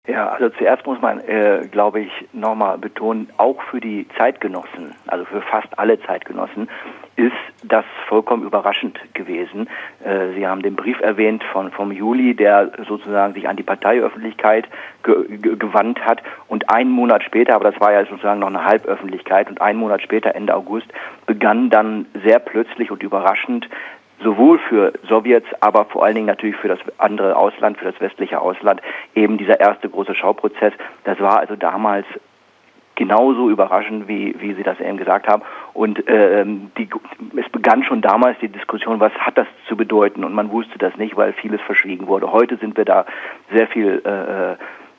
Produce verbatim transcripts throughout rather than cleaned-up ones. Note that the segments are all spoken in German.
Ja, also zuerst muss man, äh, glaube ich, nochmal betonen, auch für die Zeitgenossen, also für fast alle Zeitgenossen, ist das vollkommen überraschend gewesen. Äh, Sie haben den Brief erwähnt von vom Juli, der sozusagen sich an die Parteiöffentlichkeit ge ge gewandt hat, und einen Monat später, aber das war ja sozusagen noch eine Halböffentlichkeit, und einen Monat später, Ende August, begann dann sehr plötzlich und überraschend sowohl für Sowjets, aber vor allen Dingen natürlich für das andere Ausland, für das westliche Ausland, eben dieser erste große Schauprozess. Das war also damals genauso überraschend, wie wie Sie das eben gesagt haben. Und ähm, die, es begann schon damals die Diskussion, was hat das zu bedeuten? Und man wusste das nicht, weil vieles verschwiegen wurde. Heute sind wir da sehr viel äh,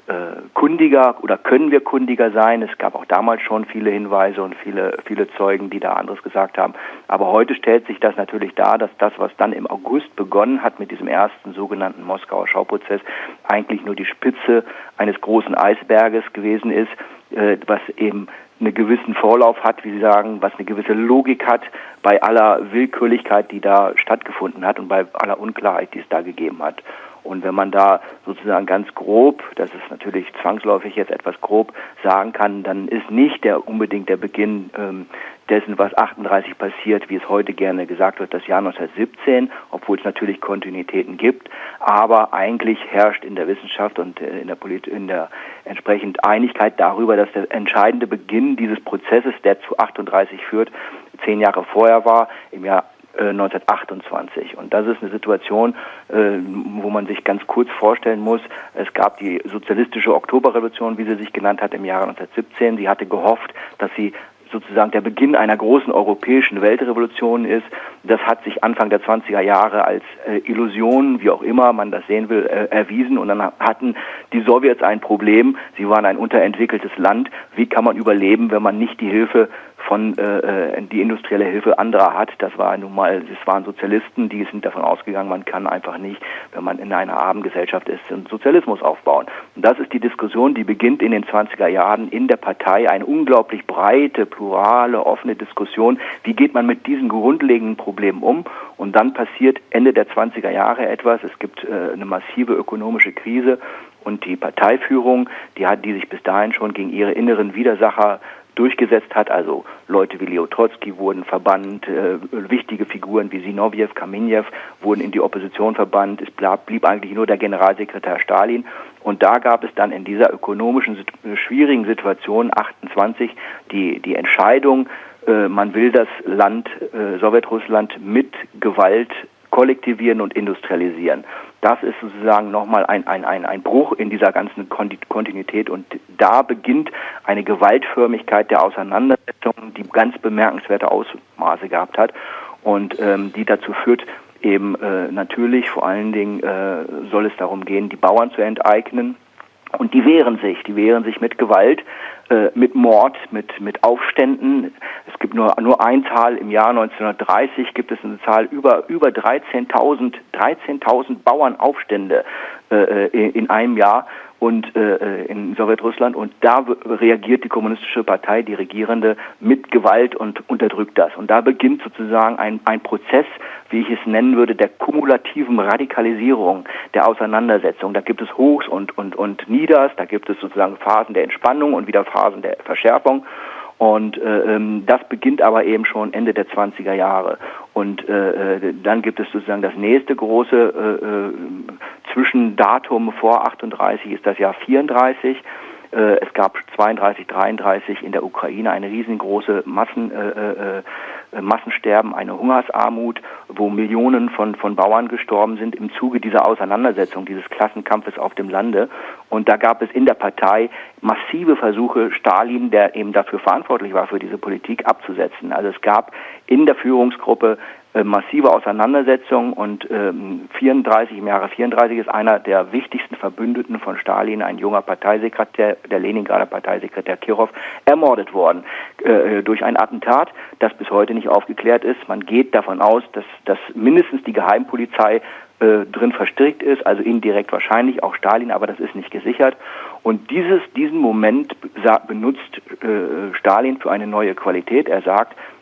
kundiger oder können wir kundiger sein. Es gab auch damals schon viele Hinweise und viele viele Zeugen, die da anderes gesagt haben. Aber heute stellt sich das natürlich dar, dass das, was dann im August begonnen hat mit diesem ersten sogenannten Moskauer Schauprozess, eigentlich nur die Spitze eines großen Eisberges gewesen ist, äh, was eben einen gewissen Vorlauf hat, wie Sie sagen, was eine gewisse Logik hat bei aller Willkürlichkeit, die da stattgefunden hat und bei aller Unklarheit, die es da gegeben hat. Und wenn man da sozusagen ganz grob, das ist natürlich zwangsläufig jetzt etwas grob, sagen kann, dann ist nicht der unbedingt der Beginn ähm, dessen, was achtunddreißig passiert, wie es heute gerne gesagt wird, das Jahr neunzehnhundertsiebzehn, obwohl es natürlich Kontinuitäten gibt, aber eigentlich herrscht in der Wissenschaft und in der Polit in der entsprechend Einigkeit darüber, dass der entscheidende Beginn dieses Prozesses, der zu achtunddreißig führt, zehn Jahre vorher war, im Jahr neunzehnhundertachtundzwanzig. Und das ist eine Situation, äh, wo man sich ganz kurz vorstellen muss, es gab die sozialistische Oktoberrevolution, wie sie sich genannt hat, im Jahre neunzehnhundertsiebzehn. Sie hatte gehofft, dass sie sozusagen der Beginn einer großen europäischen Weltrevolution ist. Das hat sich Anfang der zwanziger Jahre als äh, Illusion, wie auch immer man das sehen will, äh, erwiesen. Und dann hatten die Sowjets ein Problem. Sie waren ein unterentwickeltes Land. Wie kann man überleben, wenn man nicht die Hilfe von äh, die industrielle Hilfe anderer hat? Das war nun mal, es waren Sozialisten, die sind davon ausgegangen, man kann einfach nicht, wenn man in einer armen Gesellschaft ist, einen Sozialismus aufbauen. Und das ist die Diskussion, die beginnt in den zwanziger Jahren in der Partei, eine unglaublich breite, plurale, offene Diskussion. Wie geht man mit diesen grundlegenden Problemen um? Und dann passiert Ende der zwanziger Jahre etwas. Es gibt äh, eine massive ökonomische Krise und die Parteiführung, die hat, die sich bis dahin schon gegen ihre inneren Widersacher durchgesetzt hat, also Leute wie Leo Trotzki wurden verbannt, äh, wichtige Figuren wie Sinowjew, Kamenjew wurden in die Opposition verbannt, es blieb, blieb eigentlich nur der Generalsekretär Stalin, und da gab es dann in dieser ökonomischen, schwierigen Situation achtundzwanzig die, die Entscheidung, äh, man will das Land, äh, Sowjetrussland mit Gewalt kollektivieren und industrialisieren. Das ist sozusagen nochmal ein, ein, ein, ein Bruch in dieser ganzen Kontinuität, und da beginnt eine Gewaltförmigkeit der Auseinandersetzung, die ganz bemerkenswerte Ausmaße gehabt hat und ähm, die dazu führt, eben äh, natürlich vor allen Dingen äh, soll es darum gehen, die Bauern zu enteignen, und die wehren sich, die wehren sich mit Gewalt, äh, mit Mord, mit mit Aufständen. Es gibt nur nur eine Zahl, im Jahr neunzehnhundertdreißig gibt es eine Zahl über über dreizehntausend Bauernaufstände äh, in, in einem Jahr und äh, in Sowjetrussland, und da reagiert die kommunistische Partei, die Regierende, mit Gewalt und unterdrückt das. Und da beginnt sozusagen ein ein Prozess, wie ich es nennen würde, der kumulativen Radikalisierung der Auseinandersetzung. Da gibt es Hochs und und und Nieders, da gibt es sozusagen Phasen der Entspannung und wieder Phasen der Verschärfung. Und äh, das beginnt aber eben schon Ende der zwanziger Jahre. Und äh, dann gibt es sozusagen das nächste große äh, Zwischendatum vor achtunddreißig, ist das Jahr vierunddreißig. Äh, es gab zweiunddreißig, dreiunddreißig in der Ukraine eine riesengroße Massen, äh, äh, Massensterben, eine Hungersarmut, wo Millionen von, von Bauern gestorben sind im Zuge dieser Auseinandersetzung, dieses Klassenkampfes auf dem Lande. Und da gab es in der Partei massive Versuche, Stalin, der eben dafür verantwortlich war, für diese Politik, abzusetzen. Also es gab in der Führungsgruppe äh, massive Auseinandersetzungen, und ähm, vierunddreißig, im Jahre vierunddreißig ist einer der wichtigsten Verbündeten von Stalin, ein junger Parteisekretär, der Leningrader Parteisekretär Kirov, ermordet worden äh, durch ein Attentat, das bis heute nicht aufgeklärt ist. Man geht davon aus, dass, dass mindestens die Geheimpolizei äh, drin verstrickt ist, also indirekt wahrscheinlich auch Stalin, aber das ist nicht gesichert. Und dieses, diesen Moment benutzt äh, Stalin für eine neue Qualität. Er sagt,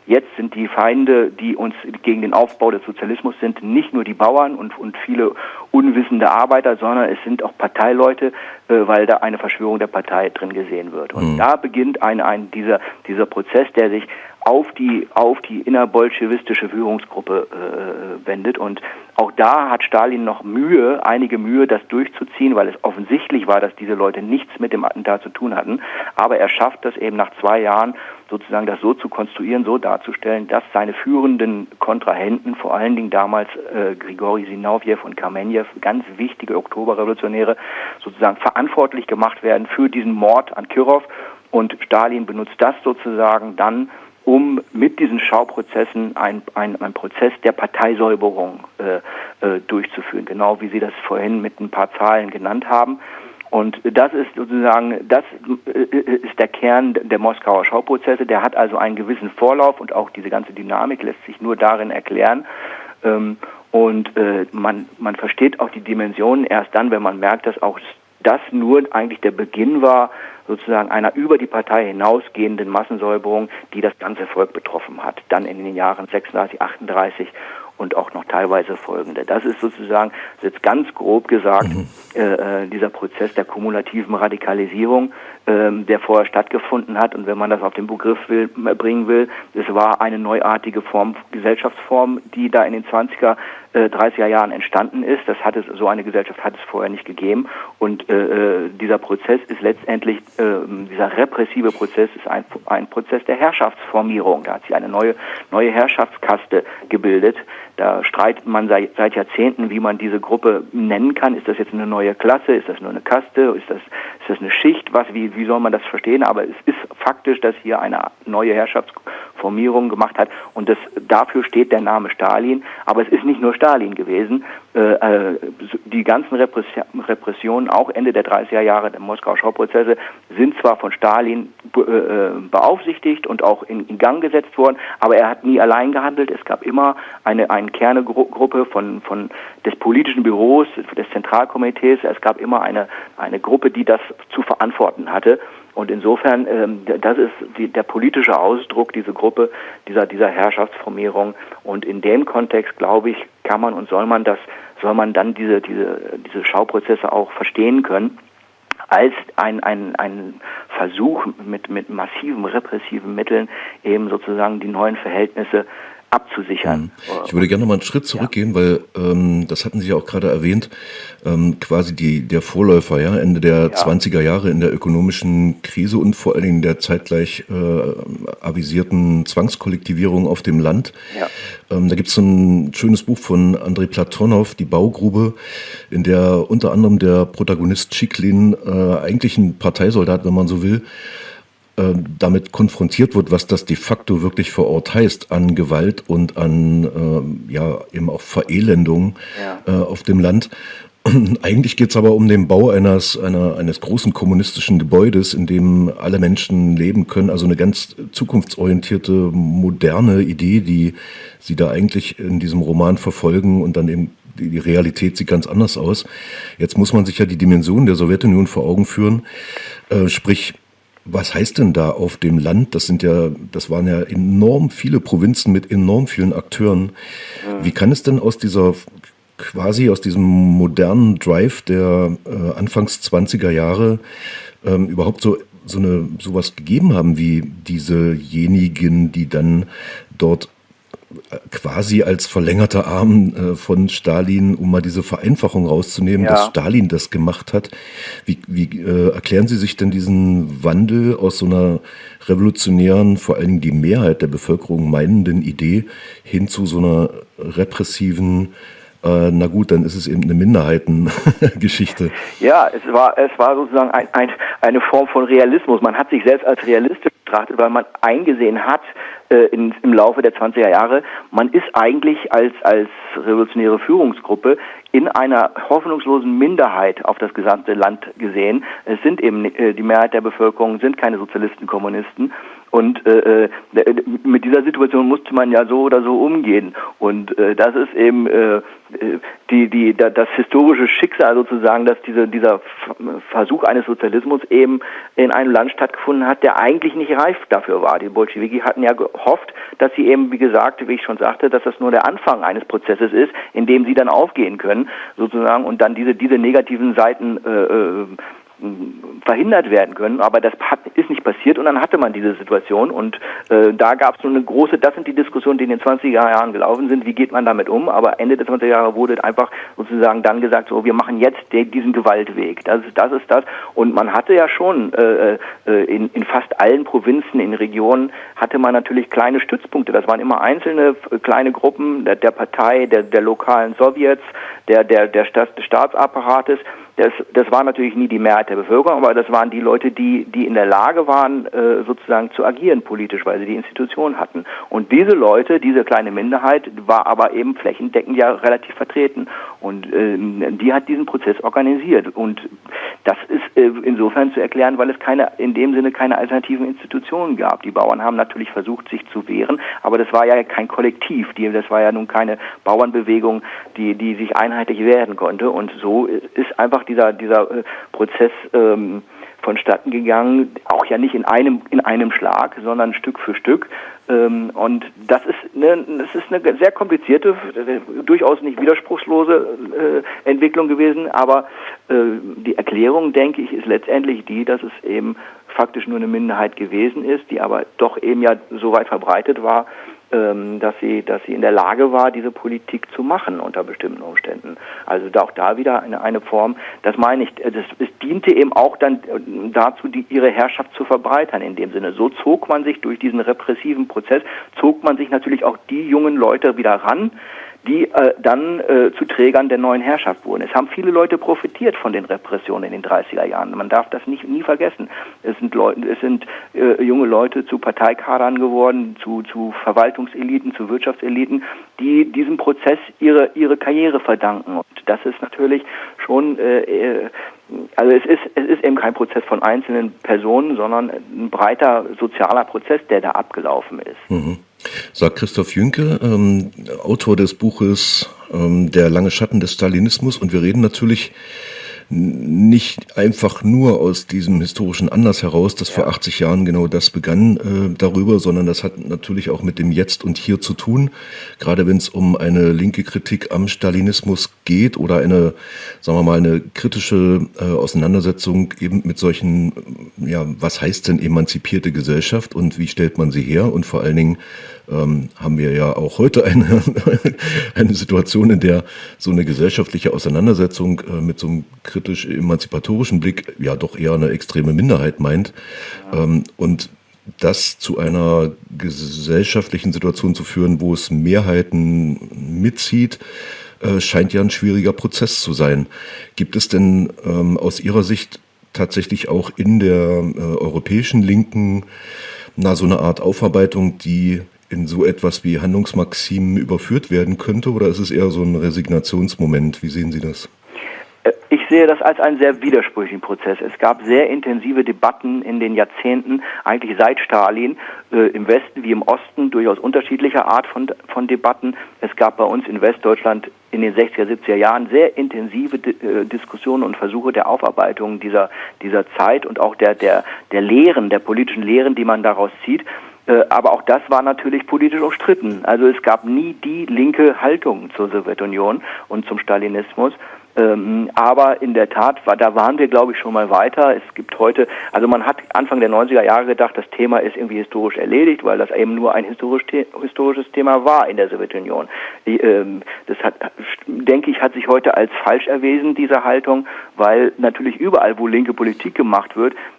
jetzt sind die Feinde, die uns gegen den Aufbau des Sozialismus sind, nicht nur die Bauern und, und viele unwissende Arbeiter, sondern es sind auch Parteileute, äh, weil da eine Verschwörung der Partei drin gesehen wird. Und mhm. da beginnt ein, ein dieser, dieser Prozess, der sich auf die auf die innerbolschewistische Führungsgruppe äh, wendet, und auch da hat Stalin noch Mühe, einige Mühe, das durchzuziehen, weil es offensichtlich war, dass diese Leute nichts mit dem Attentat zu tun hatten, aber er schafft das eben nach zwei Jahren sozusagen das so zu konstruieren, so darzustellen, dass seine führenden Kontrahenten, vor allen Dingen damals äh, Grigori Zinovjew und Kamenjew, ganz wichtige Oktoberrevolutionäre, sozusagen verantwortlich gemacht werden für diesen Mord an Kirov, und Stalin benutzt das sozusagen dann, um mit diesen Schauprozessen ein, ein, ein Prozess der Parteisäuberung äh, äh, durchzuführen, genau wie Sie das vorhin mit ein paar Zahlen genannt haben. Und das ist sozusagen, das ist der Kern der Moskauer Schauprozesse. Der hat also einen gewissen Vorlauf, und auch diese ganze Dynamik lässt sich nur darin erklären. Und man, man versteht auch die Dimensionen erst dann, wenn man merkt, dass auch das nur eigentlich der Beginn war, sozusagen einer über die Partei hinausgehenden Massensäuberung, die das ganze Volk betroffen hat. Dann in den Jahren sechsunddreißig, achtunddreißig und auch noch teilweise folgende. Das ist sozusagen, jetzt ganz grob gesagt, mhm. äh, dieser Prozess der kumulativen Radikalisierung, äh, der vorher stattgefunden hat. Und wenn man das auf den Begriff will, bringen will, es war eine neuartige Form, Gesellschaftsform, die da in den zwanziger, dreißiger Jahren entstanden ist. Das hat es, so eine Gesellschaft hat es vorher nicht gegeben. Und äh, dieser Prozess ist letztendlich, äh, dieser repressive Prozess ist ein, ein Prozess der Herrschaftsformierung. Da hat sich eine neue, neue Herrschaftskaste gebildet. Da streitet man seit, seit Jahrzehnten, wie man diese Gruppe nennen kann. Ist das jetzt eine neue Klasse? Ist das nur eine Kaste? Ist das, ist das eine Schicht? Was, wie, wie soll man das verstehen? Aber es ist faktisch, dass hier eine neue Herrschaftsformierung gemacht hat. Und das, dafür steht der Name Stalin. Aber es ist nicht nur Stalin gewesen. Äh, die ganzen Repressionen, auch Ende der dreißiger Jahre der Moskauer Schauprozesse, sind zwar von Stalin be, äh, beaufsichtigt und auch in, in Gang gesetzt worden, aber er hat nie allein gehandelt. Es gab immer eine, eine Kernegruppe von, von des politischen Büros, des Zentralkomitees. Es gab immer eine, eine Gruppe, die das zu verantworten hatte. Und insofern, ähm, das ist die, der politische Ausdruck, diese Gruppe, dieser, dieser Herrschaftsformierung. Und in dem Kontext, glaube ich, kann man und soll man das, soll man dann diese, diese, diese Schauprozesse auch verstehen können, als ein, ein, ein Versuch mit, mit massiven repressiven Mitteln eben sozusagen die neuen Verhältnisse abzusichern. Ich würde gerne noch mal einen Schritt zurückgehen, ja. weil ähm, das hatten Sie ja auch gerade erwähnt, ähm, quasi die der Vorläufer, ja, Ende der ja. zwanziger Jahre in der ökonomischen Krise und vor allen Dingen der zeitgleich äh, avisierten Zwangskollektivierung auf dem Land. Ja. Ähm, da gibt es so ein schönes Buch von Andrei Platonow, Die Baugrube, in der unter anderem der Protagonist Tschichlin, äh, eigentlich ein Parteisoldat, wenn man so will, damit konfrontiert wird, was das de facto wirklich vor Ort heißt an Gewalt und an äh, ja eben auch Verelendung ja. äh, auf dem Land. Eigentlich geht es aber um den Bau eines, einer, eines großen kommunistischen Gebäudes, in dem alle Menschen leben können. Also eine ganz zukunftsorientierte, moderne Idee, die Sie da eigentlich in diesem Roman verfolgen, und dann eben die, die Realität sieht ganz anders aus. Jetzt muss man sich ja die Dimension der Sowjetunion vor Augen führen, äh, sprich, was heißt denn da auf dem Land? Das sind ja, das waren ja enorm viele Provinzen mit enorm vielen Akteuren. Ja. Wie kann es denn aus dieser, quasi aus diesem modernen Drive der äh, Anfangs zwanziger Jahre ähm, überhaupt so, so eine, sowas gegeben haben wie diesejenigen, die dann dort quasi als verlängerter Arm äh, von Stalin, um mal diese Vereinfachung rauszunehmen, ja. dass Stalin das gemacht hat. Wie, wie äh, erklären Sie sich denn diesen Wandel aus so einer revolutionären, vor allen Dingen die Mehrheit der Bevölkerung meinenden Idee hin zu so einer repressiven, äh, na gut, dann ist es eben eine Minderheitengeschichte. Ja, es war, es war sozusagen ein, ein, eine Form von Realismus. Man hat sich selbst als realistisch betrachtet, weil man eingesehen hat, In, im Laufe der zwanziger Jahre, man ist eigentlich als als revolutionäre Führungsgruppe in einer hoffnungslosen Minderheit auf das gesamte Land gesehen. Es sind eben äh, die Mehrheit der Bevölkerung sind keine Sozialisten, Kommunisten. Und äh, mit dieser Situation musste man ja so oder so umgehen. Und äh, das ist eben äh, die, die, das historische Schicksal sozusagen, dass diese, dieser Versuch eines Sozialismus eben in einem Land stattgefunden hat, der eigentlich nicht reif dafür war. Die Bolschewiki hatten ja gehofft, dass sie eben, wie gesagt, wie ich schon sagte, dass das nur der Anfang eines Prozesses ist, in dem sie dann aufgehen können, sozusagen, und dann diese, diese negativen Seiten äh, verhindert werden können, aber das hat, ist nicht passiert und dann hatte man diese Situation und äh, da gab es so eine große, das sind die Diskussionen, die in den zwanziger Jahren gelaufen sind, wie geht man damit um, aber Ende der zwanziger Jahre wurde einfach sozusagen dann gesagt, so wir machen jetzt den, diesen Gewaltweg, das ist das, ist das und man hatte ja schon äh, äh, in, in fast allen Provinzen, in Regionen hatte man natürlich kleine Stützpunkte, das waren immer einzelne äh, kleine Gruppen der, der Partei, der, der lokalen Sowjets, der, der, der Staats, des Staatsapparates. Das, das war natürlich nie die Mehrheit der Bevölkerung, aber das waren die Leute, die, die in der Lage waren, äh, sozusagen zu agieren politisch, weil sie die Institutionen hatten. Und diese Leute, diese kleine Minderheit, war aber eben flächendeckend ja relativ vertreten. Und äh, die hat diesen Prozess organisiert. Und das ist äh, insofern zu erklären, weil es keine, in dem Sinne keine alternativen Institutionen gab. Die Bauern haben natürlich versucht, sich zu wehren, aber das war ja kein Kollektiv. Die, das war ja nun keine Bauernbewegung, die, die sich einheitlich wehren konnte. Und so ist einfach dieser, dieser äh, Prozess ähm, vonstatten gegangen, auch ja nicht in einem, in einem Schlag, sondern Stück für Stück. Ähm, und das ist eine, das ist eine sehr komplizierte, äh, durchaus nicht widerspruchslose äh, Entwicklung gewesen, aber äh, die Erklärung, denke ich, ist letztendlich die, dass es eben faktisch nur eine Minderheit gewesen ist, die aber doch eben ja so weit verbreitet war, dass sie, dass sie in der Lage war, diese Politik zu machen unter bestimmten Umständen. Also auch da wieder eine, eine Form, das meine ich, das, es diente eben auch dann dazu, die, ihre Herrschaft zu verbreitern in dem Sinne. So zog man sich durch diesen repressiven Prozess, zog man sich natürlich auch die jungen Leute wieder ran, die äh, dann äh, zu Trägern der neuen Herrschaft wurden. Es haben viele Leute profitiert von den Repressionen in den dreißiger Jahren. Man darf das nicht nie vergessen. Es sind Leute, es sind äh, junge Leute zu Parteikadern geworden, zu zu Verwaltungseliten, zu Wirtschaftseliten, die diesem Prozess ihre ihre Karriere verdanken. Und das ist natürlich schon äh, also es ist es ist eben kein Prozess von einzelnen Personen, sondern ein breiter sozialer Prozess, der da abgelaufen ist. Mhm. Sagt Christoph Jünke, ähm, Autor des Buches ähm, Der lange Schatten des Stalinismus. Und wir reden natürlich nicht einfach nur aus diesem historischen Anlass heraus, dass ja. vor achtzig Jahren genau das begann äh, darüber, sondern das hat natürlich auch mit dem Jetzt und Hier zu tun. Gerade wenn es um eine linke Kritik am Stalinismus geht oder eine, sagen wir mal, eine kritische äh, Auseinandersetzung eben mit solchen, ja, was heißt denn emanzipierte Gesellschaft und wie stellt man sie her? Und vor allen Dingen ähm, haben wir ja auch heute eine, eine Situation, in der so eine gesellschaftliche Auseinandersetzung äh, mit so einem kritisch-emanzipatorischen Blick ja doch eher eine extreme Minderheit meint. Ja. Ähm, und das zu einer gesellschaftlichen Situation zu führen, wo es Mehrheiten mitzieht, äh, scheint ja ein schwieriger Prozess zu sein. Gibt es denn ähm, aus Ihrer Sicht tatsächlich auch in der äh, europäischen Linken na, so eine Art Aufarbeitung, die in so etwas wie Handlungsmaximen überführt werden könnte, oder ist es eher so ein Resignationsmoment? Wie sehen Sie das? Ich sehe das als einen sehr widersprüchlichen Prozess. Es gab sehr intensive Debatten in den Jahrzehnten, eigentlich seit Stalin, äh, im Westen wie im Osten, durchaus unterschiedlicher Art von, von Debatten. Es gab bei uns in Westdeutschland in den sechziger, siebziger Jahren sehr intensive äh, Diskussionen und Versuche der Aufarbeitung dieser, dieser Zeit und auch der, der, der Lehren, der politischen Lehren, die man daraus zieht. Aber auch das war natürlich politisch umstritten. Also es gab nie die linke Haltung zur Sowjetunion und zum Stalinismus. Aber in der Tat, war, da waren wir, glaube ich, schon mal weiter. Es gibt heute, also man hat Anfang der neunziger Jahre gedacht, das Thema ist irgendwie historisch erledigt, weil das eben nur ein historisch, historisches Thema war in der Sowjetunion. Das hat, denke ich, hat sich heute als falsch erwiesen, diese Haltung, weil natürlich überall, wo linke Politik gemacht wird,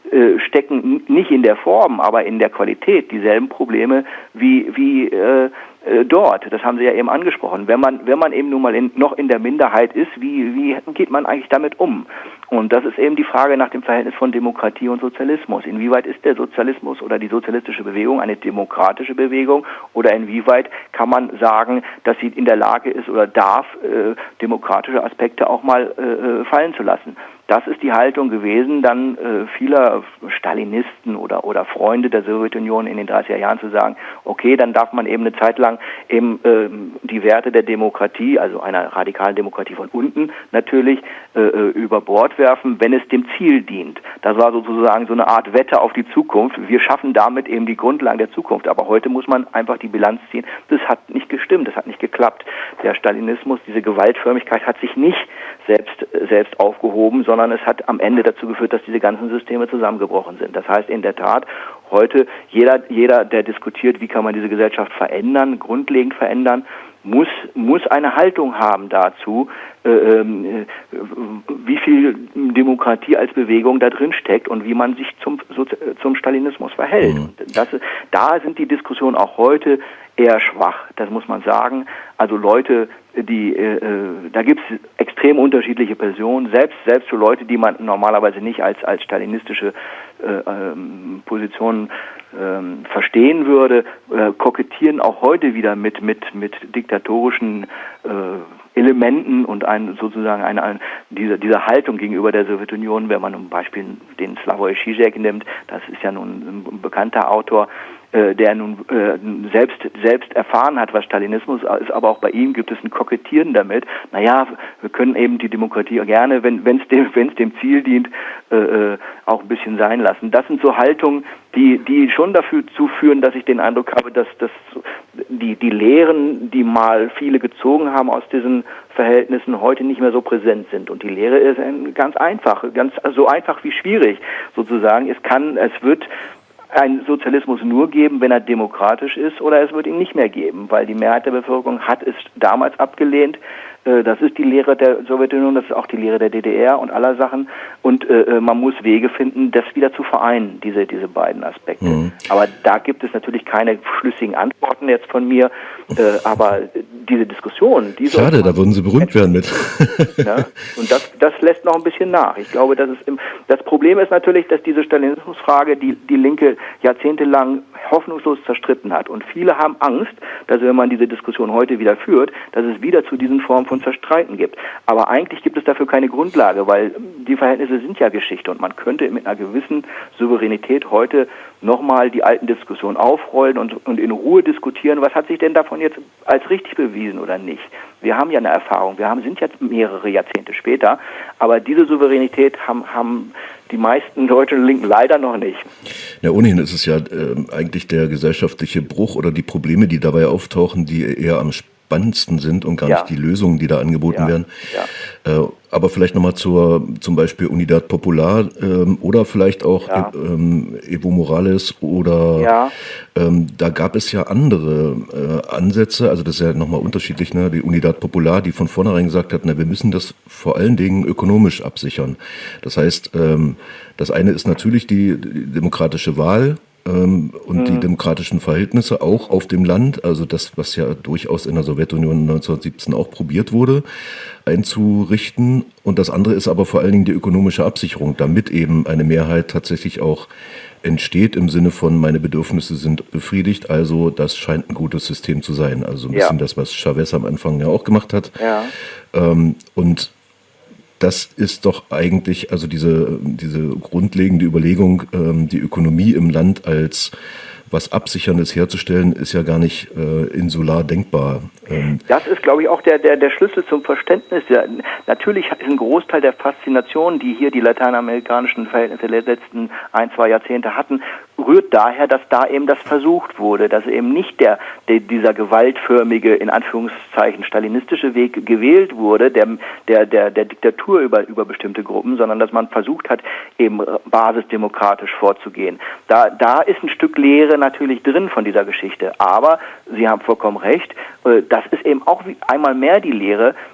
äh, stecken nicht in der Form, aber in der Qualität dieselben Probleme wie, wie äh, dort. Das haben Sie ja eben angesprochen. Wenn man, wenn man eben nun mal in, noch in der Minderheit ist, wie, wie geht man eigentlich damit um? Und das ist eben die Frage nach dem Verhältnis von Demokratie und Sozialismus. Inwieweit ist der Sozialismus oder die sozialistische Bewegung eine demokratische Bewegung oder inwieweit kann man sagen, dass sie in der Lage ist oder darf, äh, demokratische Aspekte auch mal äh, fallen zu lassen? Das ist die Haltung gewesen, dann äh, vieler Stalinisten oder oder Freunde der Sowjetunion in den dreißiger Jahren zu sagen, okay, dann darf man eben eine Zeit lang eben äh, die Werte der Demokratie, also einer radikalen Demokratie von unten natürlich äh, über Bord werfen, wenn es dem Ziel dient. Das war sozusagen so eine Art Wette auf die Zukunft. Wir schaffen damit eben die Grundlagen der Zukunft. Aber heute muss man einfach die Bilanz ziehen. Das hat nicht gestimmt, das hat nicht geklappt. Der Stalinismus, diese Gewaltförmigkeit hat sich nicht selbst selbst aufgehoben, sondern es hat am Ende dazu geführt, dass diese ganzen Systeme zusammengebrochen sind. Das heißt in der Tat, heute jeder, jeder, der diskutiert, wie kann man diese Gesellschaft verändern, grundlegend verändern, muss muss eine Haltung haben dazu, äh, äh, wie viel Demokratie als Bewegung da drin steckt und wie man sich zum so, zum Stalinismus verhält. Mhm. Und das, da sind die Diskussionen auch heute eher schwach, das muss man sagen. Also Leute, die äh, da gibt es extrem unterschiedliche Personen, selbst selbst für Leute, die man normalerweise nicht als als stalinistische äh, ähm, Positionen ähm, verstehen würde, äh, kokettieren auch heute wieder mit mit mit diktatorischen äh, Elementen und ein, sozusagen eine, eine diese diese Haltung gegenüber der Sowjetunion, wenn man zum Beispiel den Slavoj Žižek nimmt, das ist ja nun ein bekannter Autor, äh, der nun äh, selbst selbst erfahren hat, was Stalinismus ist, aber auch bei ihm gibt es ein Kokettieren damit. Naja, wir können eben die Demokratie gerne, wenn wenn es dem wenn es dem Ziel dient, äh, auch ein bisschen sein lassen. Das sind so Haltungen, die die schon dafür zuführen, dass ich den Eindruck habe, dass dass die die Lehren, die mal viele gezogen haben aus diesen Verhältnissen, heute nicht mehr so präsent sind. Und die Lehre ist ganz einfach, ganz so einfach wie schwierig sozusagen. Es kann, es wird einen Sozialismus nur geben, wenn er demokratisch ist, oder es wird ihn nicht mehr geben, weil die Mehrheit der Bevölkerung hat es damals abgelehnt. Das ist die Lehre der Sowjetunion, das ist auch die Lehre der D D R und aller Sachen. Und äh, man muss Wege finden, das wieder zu vereinen, diese diese beiden Aspekte. Mhm. Aber da gibt es natürlich keine schlüssigen Antworten jetzt von mir. Äh, aber diese Diskussion, die schade, da würden Sie berühmt werden mit. Ja? Und das das lässt noch ein bisschen nach. Ich glaube, dass es im, das Problem ist natürlich, dass diese Stalinismusfrage die die Linke jahrzehntelang hoffnungslos zerstritten hat. Und viele haben Angst, dass wenn man diese Diskussion heute wieder führt, dass es wieder zu diesen Formen von Zerstreiten gibt. Aber eigentlich gibt es dafür keine Grundlage, weil die Verhältnisse sind ja Geschichte und man könnte mit einer gewissen Souveränität heute nochmal die alten Diskussionen aufrollen und, und in Ruhe diskutieren, was hat sich denn davon jetzt als richtig bewiesen oder nicht. Wir haben ja eine Erfahrung, wir haben, sind jetzt mehrere Jahrzehnte später, aber diese Souveränität haben, haben die meisten deutschen Linken leider noch nicht. Ja, ohnehin ist es ja äh, eigentlich der gesellschaftliche Bruch oder die Probleme, die dabei auftauchen, die eher am spannendsten sind und gar ja. nicht die Lösungen, die da angeboten ja. werden. Ja. Äh, aber vielleicht nochmal zur zum Beispiel Unidad Popular ähm, oder vielleicht auch ja. ähm, Evo Morales oder ja. ähm, da gab es ja andere äh, Ansätze, also das ist ja nochmal unterschiedlich, ne? Die Unidad Popular, die von vornherein gesagt hat, na, wir müssen das vor allen Dingen ökonomisch absichern. Das heißt, ähm, das eine ist natürlich die, die demokratische Wahl, und mhm. die demokratischen Verhältnisse auch auf dem Land, also das, was ja durchaus in der Sowjetunion neunzehnhundertsiebzehn auch probiert wurde, einzurichten. Und das andere ist aber vor allen Dingen die ökonomische Absicherung, damit eben eine Mehrheit tatsächlich auch entsteht im Sinne von, meine Bedürfnisse sind befriedigt, also das scheint ein gutes System zu sein. Also ein bisschen ja. das, was Chavez am Anfang ja auch gemacht hat. Ja. Und das ist doch eigentlich, also diese, diese grundlegende Überlegung, ähm, die Ökonomie im Land als was Absicherndes herzustellen, ist ja gar nicht äh, insular denkbar. Ähm das ist, glaube ich, auch der, der, der Schlüssel zum Verständnis. Ja, natürlich ist ein Großteil der Faszination, die hier die lateinamerikanischen Verhältnisse der letzten ein, zwei Jahrzehnte hatten, rührt daher, dass da eben das versucht wurde, dass eben nicht der, der dieser gewaltförmige, in Anführungszeichen stalinistische Weg gewählt wurde, der, der, der, der Diktatur über, über bestimmte Gruppen, sondern dass man versucht hat, eben basisdemokratisch vorzugehen. Da, da ist ein Stück Lehre natürlich drin von dieser Geschichte, aber Sie haben vollkommen recht, das ist eben auch einmal mehr die Lehre,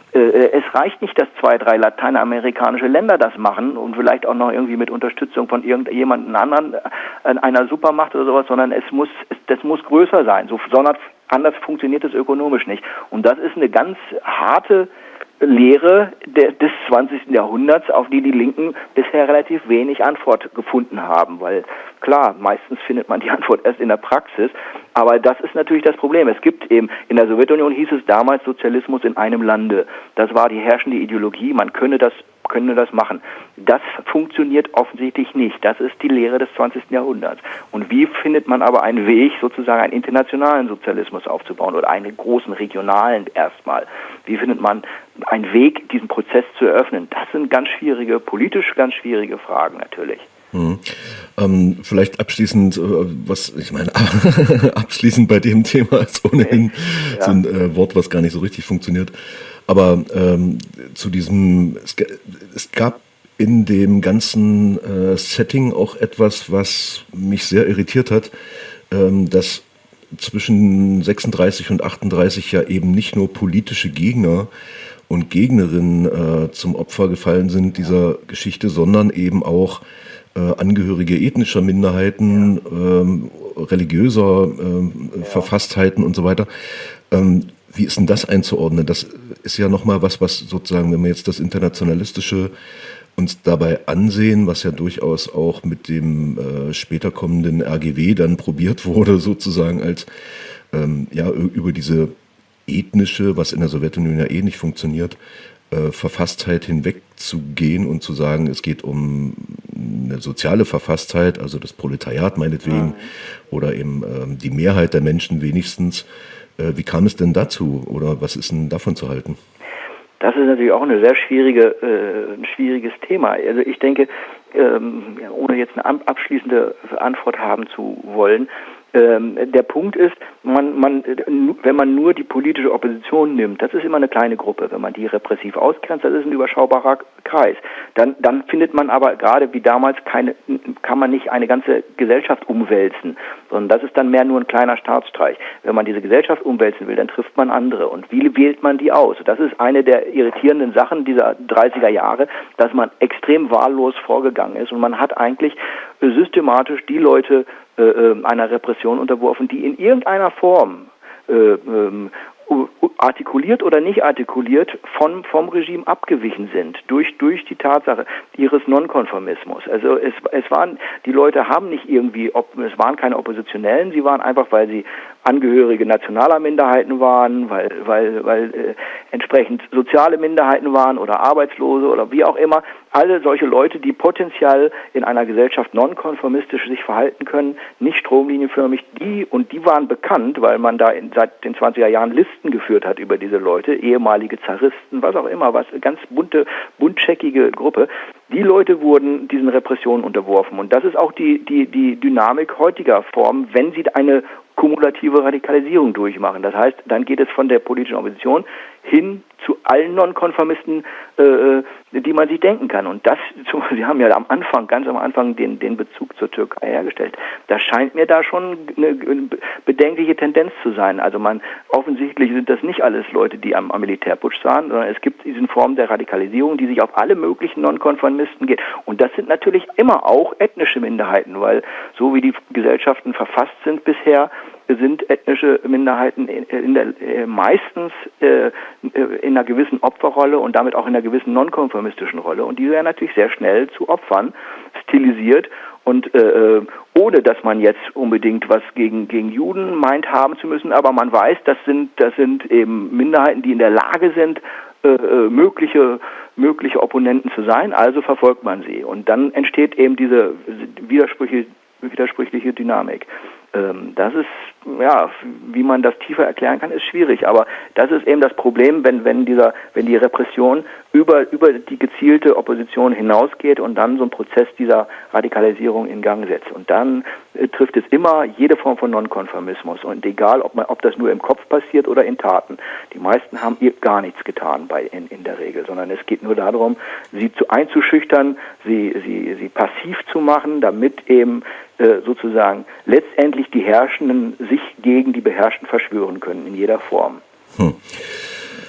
Äh, es reicht nicht, dass zwei, drei lateinamerikanische Länder das machen und vielleicht auch noch irgendwie mit Unterstützung von irgendjemandem anderen, äh, einer Supermacht oder sowas, sondern es muss, es, das muss größer sein. So, sondern anders funktioniert es ökonomisch nicht. Und das ist eine ganz harte Lehre der, des zwanzigsten Jahrhunderts, auf die die Linken bisher relativ wenig Antwort gefunden haben, weil klar, meistens findet man die Antwort erst in der Praxis, aber das ist natürlich das Problem. Es gibt eben, in der Sowjetunion hieß es damals Sozialismus in einem Lande. Das war die herrschende Ideologie, man könne das können das machen. Das funktioniert offensichtlich nicht. Das ist die Lehre des zwanzigsten Jahrhunderts. Und wie findet man aber einen Weg, sozusagen einen internationalen Sozialismus aufzubauen oder einen großen regionalen erstmal? Wie findet man einen Weg, diesen Prozess zu eröffnen? Das sind ganz schwierige, politisch ganz schwierige Fragen natürlich. Mhm. Ähm, vielleicht abschließend, äh, was ich meine, abschließend bei dem Thema ist ohnehin ja. so ein äh, Wort, was gar nicht so richtig funktioniert. Aber ähm, zu diesem, es, es gab in dem ganzen äh, Setting auch etwas, was mich sehr irritiert hat, ähm, dass zwischen sechsunddreißig und achtunddreißig ja eben nicht nur politische Gegner und Gegnerinnen äh, zum Opfer gefallen sind dieser Geschichte, sondern eben auch äh, Angehörige ethnischer Minderheiten, ja. ähm, religiöser ähm, ja. Verfasstheiten und so weiter. Ähm, Wie ist denn das einzuordnen? Das ist ja nochmal was, was sozusagen, wenn wir jetzt das Internationalistische uns dabei ansehen, was ja durchaus auch mit dem äh, später kommenden R G W dann probiert wurde, sozusagen als ähm, ja über diese ethnische, was in der Sowjetunion ja eh nicht funktioniert, äh, Verfasstheit hinwegzugehen und zu sagen, es geht um eine soziale Verfasstheit, also das Proletariat meinetwegen, ja. oder eben ähm, die Mehrheit der Menschen wenigstens. Wie kam es denn dazu oder was ist denn davon zu halten? Das ist natürlich auch eine sehr schwierige, äh, ein schwieriges Thema. Also ich denke, ähm, ohne jetzt eine abschließende Antwort haben zu wollen, ähm, der Punkt ist, man, man, wenn man nur die politische Opposition nimmt, das ist immer eine kleine Gruppe. Wenn man die repressiv ausgrenzt, das ist ein überschaubarer Kreis. Dann, dann findet man aber gerade wie damals keine, kann man nicht eine ganze Gesellschaft umwälzen, sondern das ist dann mehr nur ein kleiner Staatsstreich. Wenn man diese Gesellschaft umwälzen will, dann trifft man andere. Und wie wählt man die aus? Das ist eine der irritierenden Sachen dieser dreißiger Jahre, dass man extrem wahllos vorgegangen ist und man hat eigentlich systematisch die Leute äh, einer Repression unterworfen, die in irgendeiner Form äh, ähm, artikuliert oder nicht artikuliert vom, vom Regime abgewichen sind, durch, durch die Tatsache ihres Nonkonformismus. Also es, es waren, die Leute haben nicht irgendwie, es waren keine Oppositionellen, sie waren einfach, weil sie Angehörige nationaler Minderheiten waren, weil, weil, weil äh, entsprechend soziale Minderheiten waren oder Arbeitslose oder wie auch immer. Alle solche Leute, die potenziell in einer Gesellschaft nonkonformistisch sich verhalten können, nicht stromlinienförmig, die, und die waren bekannt, weil man da in, seit den zwanziger Jahren Listen geführt hat über diese Leute, ehemalige Zaristen, was auch immer, was, ganz bunte, buntscheckige Gruppe. Die Leute wurden diesen Repressionen unterworfen. Und das ist auch die, die, die Dynamik heutiger Form, wenn sie eine kumulative Radikalisierung durchmachen. Das heißt, dann geht es von der politischen Opposition hin zu allen Nonkonformisten, äh, die man sich denken kann. Und das, Sie haben ja am Anfang, ganz am Anfang den, den Bezug zur Türkei hergestellt. Das scheint mir da schon eine bedenkliche Tendenz zu sein. Also man, offensichtlich sind das nicht alles Leute, die am, am Militärputsch sahen, sondern es gibt diese Form der Radikalisierung, die sich auf alle möglichen Nonkonformisten geht. Und das sind natürlich immer auch ethnische Minderheiten, weil so wie die Gesellschaften verfasst sind bisher, sind ethnische Minderheiten in, in der, äh, meistens äh, in einer gewissen Opferrolle und damit auch in einer gewissen nonkonformistischen Rolle. Und die werden natürlich sehr schnell zu Opfern stilisiert und äh, ohne dass man jetzt unbedingt was gegen, gegen Juden meint haben zu müssen, aber man weiß, das sind, das sind eben Minderheiten, die in der Lage sind, äh, mögliche mögliche Opponenten zu sein, also verfolgt man sie. Und dann entsteht eben diese widersprüchliche, widersprüchliche Dynamik. Das ist, ja, wie man das tiefer erklären kann, ist schwierig. Aber das ist eben das Problem, wenn, wenn dieser, wenn die Repression über, über die gezielte Opposition hinausgeht und dann so ein Prozess dieser Radikalisierung in Gang setzt. Und dann äh, trifft es immer jede Form von Nonkonformismus. Und egal, ob man, ob das nur im Kopf passiert oder in Taten. Die meisten haben ihr gar nichts getan bei, in, in der Regel, sondern es geht nur darum, sie zu einzuschüchtern, sie, sie, sie passiv zu machen, damit eben äh, sozusagen letztendlich die Herrschenden sich gegen die Beherrschten verschwören können, in jeder Form. Hm.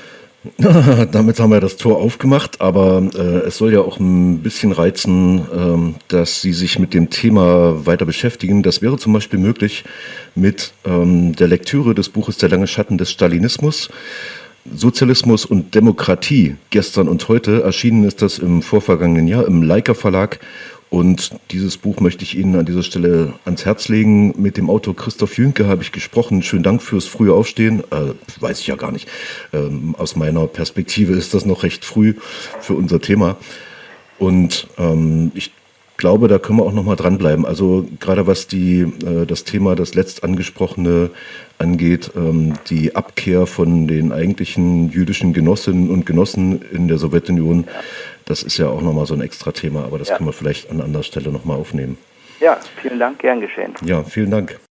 Damit haben wir das Tor aufgemacht, aber äh, es soll ja auch ein bisschen reizen, ähm, dass Sie sich mit dem Thema weiter beschäftigen. Das wäre zum Beispiel möglich mit ähm, der Lektüre des Buches Der lange Schatten des Stalinismus. Sozialismus und Demokratie, gestern und heute. Erschienen ist das im vorvergangenen Jahr im Leica Verlag. Und dieses Buch möchte ich Ihnen an dieser Stelle ans Herz legen. Mit dem Autor Christoph Jünke habe ich gesprochen. Schönen Dank fürs frühe Aufstehen. Äh, weiß ich ja gar nicht. Ähm, aus meiner Perspektive ist das noch recht früh für unser Thema. Und ähm, ich glaube, da können wir auch noch mal dranbleiben. Also gerade was die, äh, das Thema, das letzt angesprochene angeht, ähm, die Abkehr von den eigentlichen jüdischen Genossinnen und Genossen in der Sowjetunion, das ist ja auch nochmal so ein extra Thema, aber das ja. können wir vielleicht an anderer Stelle nochmal aufnehmen. Ja, vielen Dank, gern geschehen. Ja, vielen Dank.